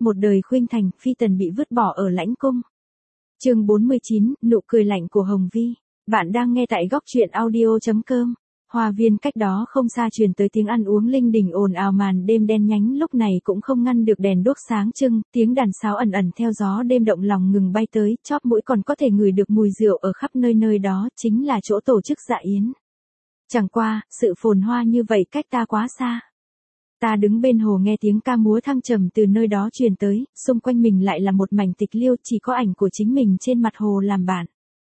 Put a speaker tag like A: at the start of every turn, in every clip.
A: một đời khuynh thành, phi tần bị vứt bỏ ở lãnh cung. Chương 49, nụ cười lạnh của Hồng Vi. Bạn đang nghe tại góc truyện audio.com. Hoa viên cách đó không xa truyền tới tiếng ăn uống linh đình ồn ào, màn đêm đen nhánh lúc này cũng không ngăn được đèn đuốc sáng trưng, tiếng đàn sáo ẩn ẩn theo gió đêm động lòng ngừng bay tới, chóp mũi còn có thể ngửi được mùi rượu ở khắp nơi, nơi đó chính là chỗ tổ chức dạ yến. Chẳng qua, sự phồn hoa như vậy cách ta quá xa. Ta đứng bên hồ nghe tiếng ca múa thăng trầm từ nơi đó truyền tới, xung quanh mình lại là một mảnh tịch liêu, chỉ có ảnh của chính mình trên mặt hồ làm bạn.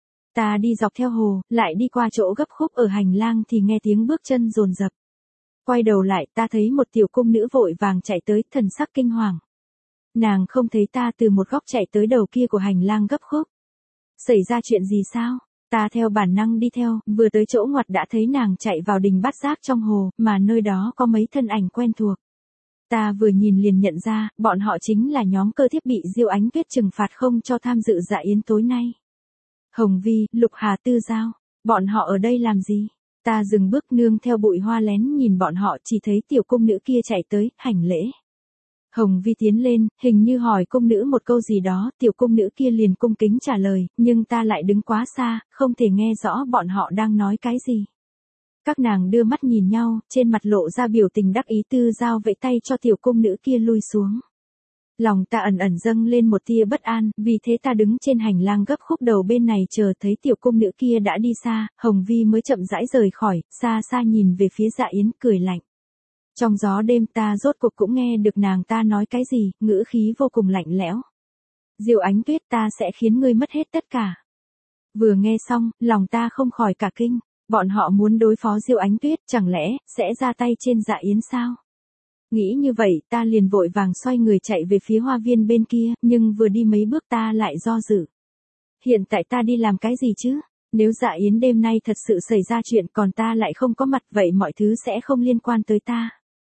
A: Ta đi dọc theo hồ, lại đi qua chỗ gấp khúc ở hành lang thì nghe tiếng bước chân dồn dập. Quay đầu lại, ta thấy một tiểu cung nữ vội vàng chạy tới, thần sắc kinh hoàng. Nàng không thấy ta từ một góc chạy tới đầu kia của hành lang gấp khúc. Xảy ra chuyện gì sao? Ta theo bản năng đi theo, vừa tới chỗ ngoặt đã thấy nàng chạy vào đình bát giác trong hồ, mà nơi đó có mấy thân ảnh quen thuộc. Ta vừa nhìn liền nhận ra, bọn họ chính là nhóm cơ thiếp bị Diêu Ánh Tuyết trừng phạt không cho tham dự dạ yến tối nay. Hồng Vi, Lục Hà, Tư Giao, bọn họ ở đây làm gì? Ta dừng bước nương theo bụi hoa lén nhìn bọn họ, chỉ thấy tiểu cung nữ kia chạy tới, hành lễ. Hồng Vi tiến lên, hình như hỏi cung nữ một câu gì đó, tiểu cung nữ kia liền cung kính trả lời, nhưng ta lại đứng quá xa, không thể nghe rõ bọn họ đang nói cái gì. Các nàng đưa mắt nhìn nhau, trên mặt lộ ra biểu tình đắc ý. Tư Giao vẫy tay cho tiểu cung nữ kia lui xuống. Lòng ta ẩn ẩn dâng lên một tia bất an, vì thế ta đứng trên hành lang gấp khúc đầu bên này chờ thấy tiểu cung nữ kia đã đi xa, Hồng Vi mới chậm rãi rời khỏi, xa xa nhìn về phía dạ yến cười lạnh. Trong gió đêm ta rốt cuộc cũng nghe được nàng ta nói cái gì, ngữ khí vô cùng lạnh lẽo. Diêu Ánh Tuyết, ta sẽ khiến ngươi mất hết tất cả. Vừa nghe xong, lòng ta không khỏi cả kinh, bọn họ muốn đối phó Diêu Ánh Tuyết, chẳng lẽ sẽ ra tay trên dạ yến sao? Nghĩ như vậy, ta liền vội vàng xoay người chạy về phía hoa viên bên kia, nhưng vừa đi mấy bước ta lại do dự. Hiện tại ta đi làm cái gì chứ? Nếu dạ yến đêm nay thật sự xảy ra chuyện còn ta lại không có mặt, vậy mọi thứ sẽ không liên quan tới ta.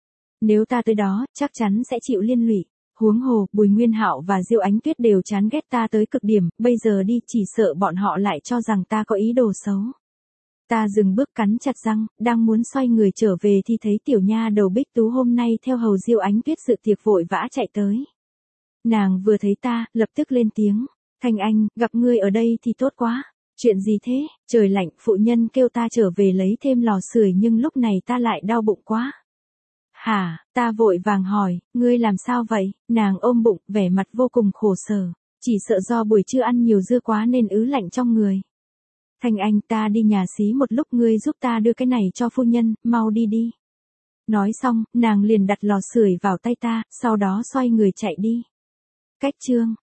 A: Nếu ta tới đó, chắc chắn sẽ chịu liên lụy. Huống hồ, Bùi Nguyên Hạo và Diêu Ánh Tuyết đều chán ghét ta tới cực điểm, bây giờ đi chỉ sợ bọn họ lại cho rằng ta có ý đồ xấu. Ta dừng bước cắn chặt răng, đang muốn xoay người trở về thì thấy tiểu nha đầu Bích Tú hôm nay theo hầu Diêu Ánh Tuyết dự tiệc vội vã chạy tới. Nàng vừa thấy ta, lập tức lên tiếng, Thanh Anh, gặp ngươi ở đây thì tốt quá. Chuyện gì thế? Trời lạnh, phụ nhân kêu ta trở về lấy thêm lò sưởi nhưng lúc này ta lại đau bụng quá. Hả? Ta vội vàng hỏi, ngươi làm sao vậy? Nàng ôm bụng, vẻ mặt vô cùng khổ sở, chỉ sợ do buổi trưa ăn nhiều dưa quá nên ứ lạnh trong người. Thanh Anh, ta đi nhà xí một lúc, ngươi giúp ta đưa cái này cho phu nhân, mau đi đi. Nói xong, nàng liền đặt lò sưởi vào tay ta, sau đó xoay người chạy đi. Cách chương